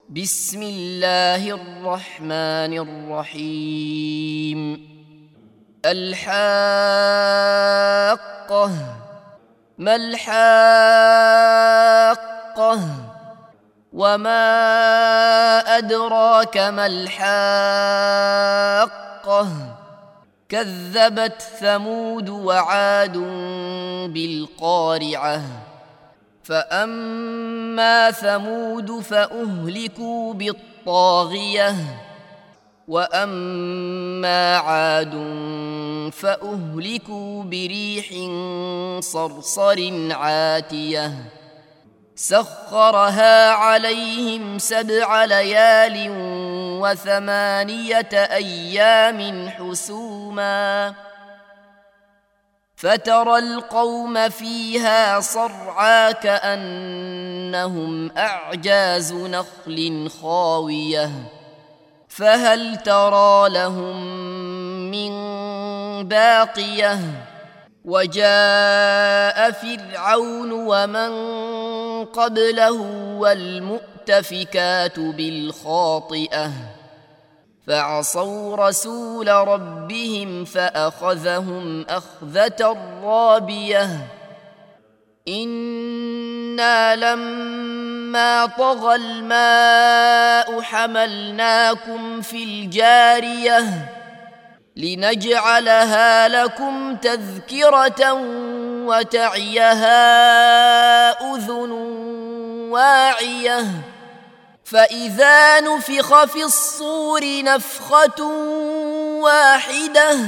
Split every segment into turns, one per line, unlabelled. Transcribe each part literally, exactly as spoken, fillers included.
بسم الله الرحمن الرحيم. الحاقة. ما الحاقة؟ وما أدراك ما الحاقة؟ كذبت ثمود وعاد بالقارعة. فأما ثمود فأهلكوا بالطاغية، وأما عاد فأهلكوا بريح صرصر عاتية سخرها عليهم سبع ليال وثمانية أيام حسوما، فترى القوم فيها صرعى كأنهم أعجاز نخل خاوية، فهل ترى لهم من باقية؟ وجاء فرعون ومن قبله والمؤتفكات بالخاطئة فعصوا رسول ربهم فأخذهم أخذة رابية. إنا لما طغى الماء حملناكم في الجارية لنجعلها لكم تذكرة وتعيها أذن واعية. فإذا نفخ في الصور نفخة واحدة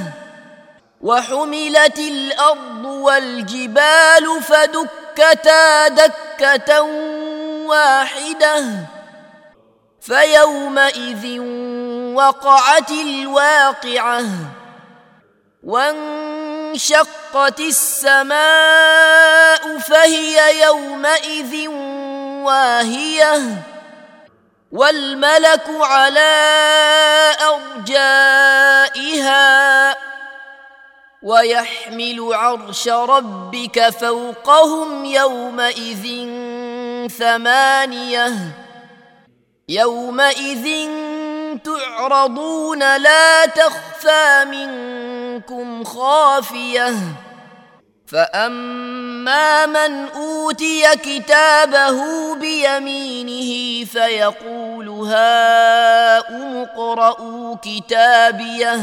وحملت الأرض والجبال فدكتا دكة واحدة فيومئذ وقعت الواقعة. وانشقت السماء فهي يومئذ واهية والملك على أرجائها ويحمل عرش ربك فوقهم يومئذ ثمانية. يومئذ تعرضون لا تخفى منكم خافية. فأما من أوتي كتابه بيمينه فيقول هاؤم اقرءوا كتابيه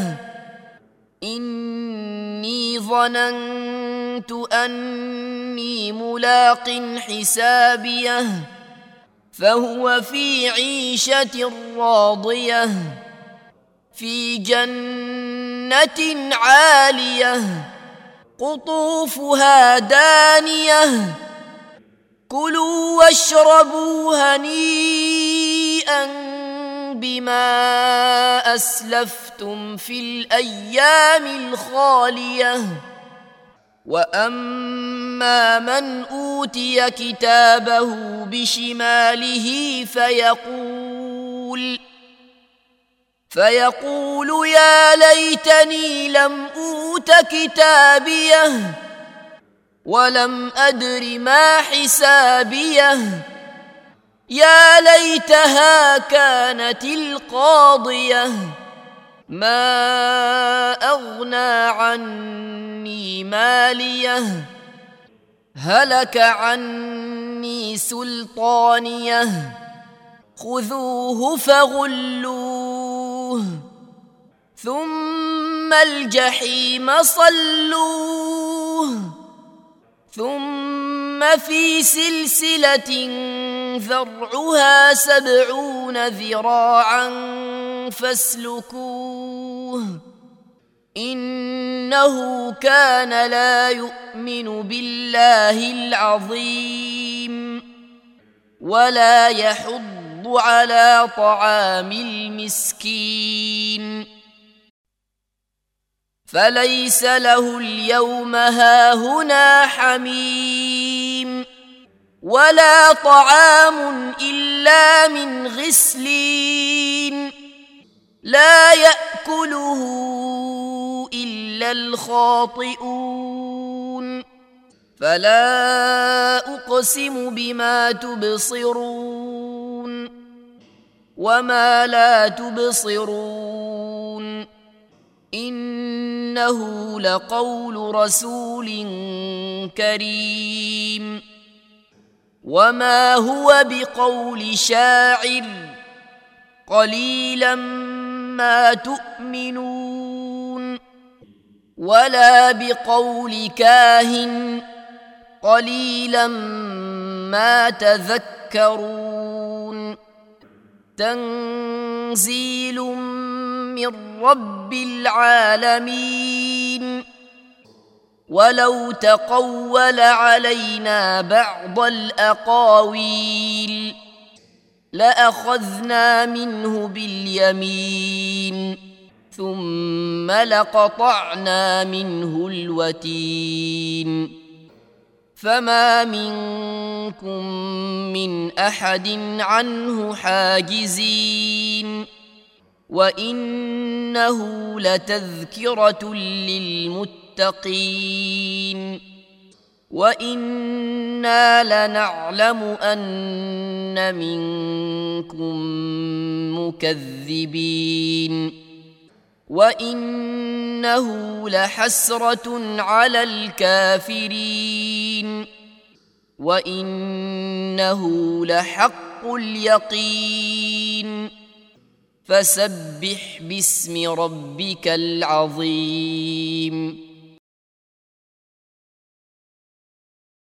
إني ظننت أني ملاق حسابيه فهو في عيشة راضية في جنة عالية قطوفها دانية كلوا واشربوا هنيئا بما أسلفتم في الأيام الخالية. وأما من أوتي كتابه بشماله فيقول فيقول يا ليتني لم أوت كتابيه ولم أدر ما حسابيه يا ليتها كانت القاضية ما أغنى عني ماليه هلك عني سلطانيه خذوه فغلوه ثم الجحيم صلوه ثم في سلسلة ذرعها سبعون ذراعا فاسلكوه إنه كان لا يؤمن بالله العظيم ولا يحض على طعام المسكين فليس له اليوم هاهنا حميم ولا طعام إلا من غسلين لا يأكله إلا الخاطئون فلا أقسم بما تبصرون وما لا تبصرون إنه لقول رسول كريم وما هو بقول شاعر قليلا ما تؤمنون ولا بقول كاهن قليلا ما تذكرون تنزيل من رب العالمين ولو تقول علينا بعض الأقاويل لأخذنا منه باليمين ثم لقطعنا منه الوتين فما منكم من أحد عنه حاجزين وإنه لتذكرة للمتقين وإنا لنعلم أن منكم مكذبين وإنه لحسرة على الكافرين وإنه لحق اليقين فسبح باسم ربك العظيم